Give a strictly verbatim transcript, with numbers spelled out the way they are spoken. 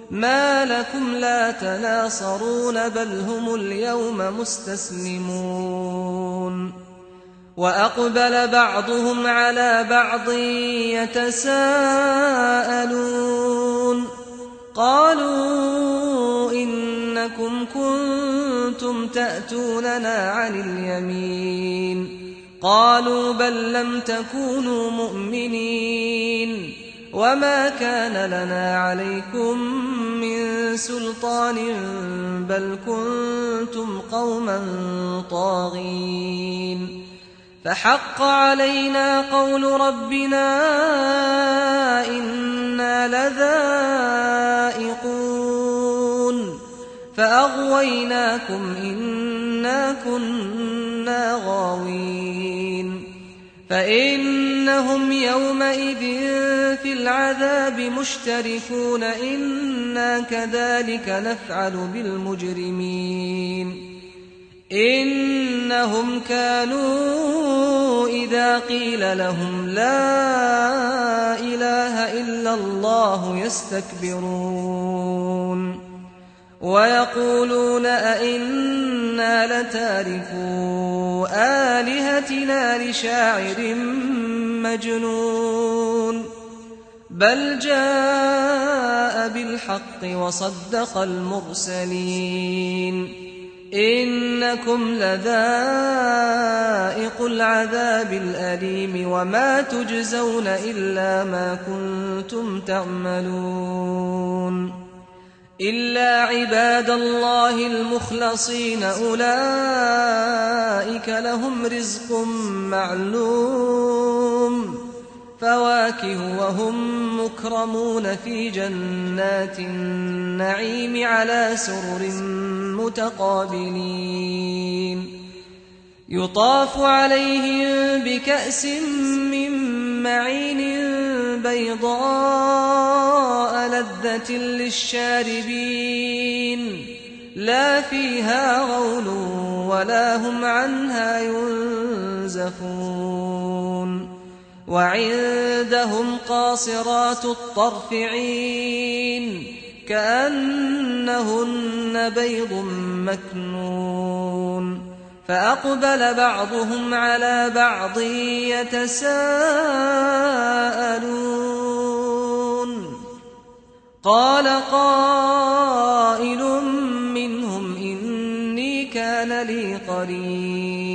ما لكم لا تناصرون بل هم اليوم مستسلمون وأقبل بعضهم على بعض يتساءلون قالوا إنكم كنتم تأتوننا عن اليمين قالوا بل لم تكونوا مؤمنين وما كان لنا عليكم من سلطان بل كنتم قوما طاغين فحق علينا قول ربنا إنا لذائقون فأغويناكم إنا كنا غاوين فإنهم يومئذ في العذاب مشتركون إنا كذلك نفعل بالمجرمين إنهم كانوا إذا قيل لهم لا إله إلا الله يستكبرون ويقولون أئنا لتاركو آلهتنا لشاعر مجنون بل جاء بالحق وصدق المرسلين إنكم لذائق العذاب الأليم وما تجزون إلا ما كنتم تعملون إلا عباد الله المخلصين أولئك لهم رزق معلوم فواكه وهم مكرمون في جنات النعيم على سرر متقابلين يطاف عليهم بكأس من معين بيضاء لذة للشاربين لا فيها غول ولا هم عنها ينزفون وعندهم قاصرات الطرف عين كأنهن بيض مكنون فأقبل بعضهم على بعض يتساءلون قال قائل منهم إني كان لي قرين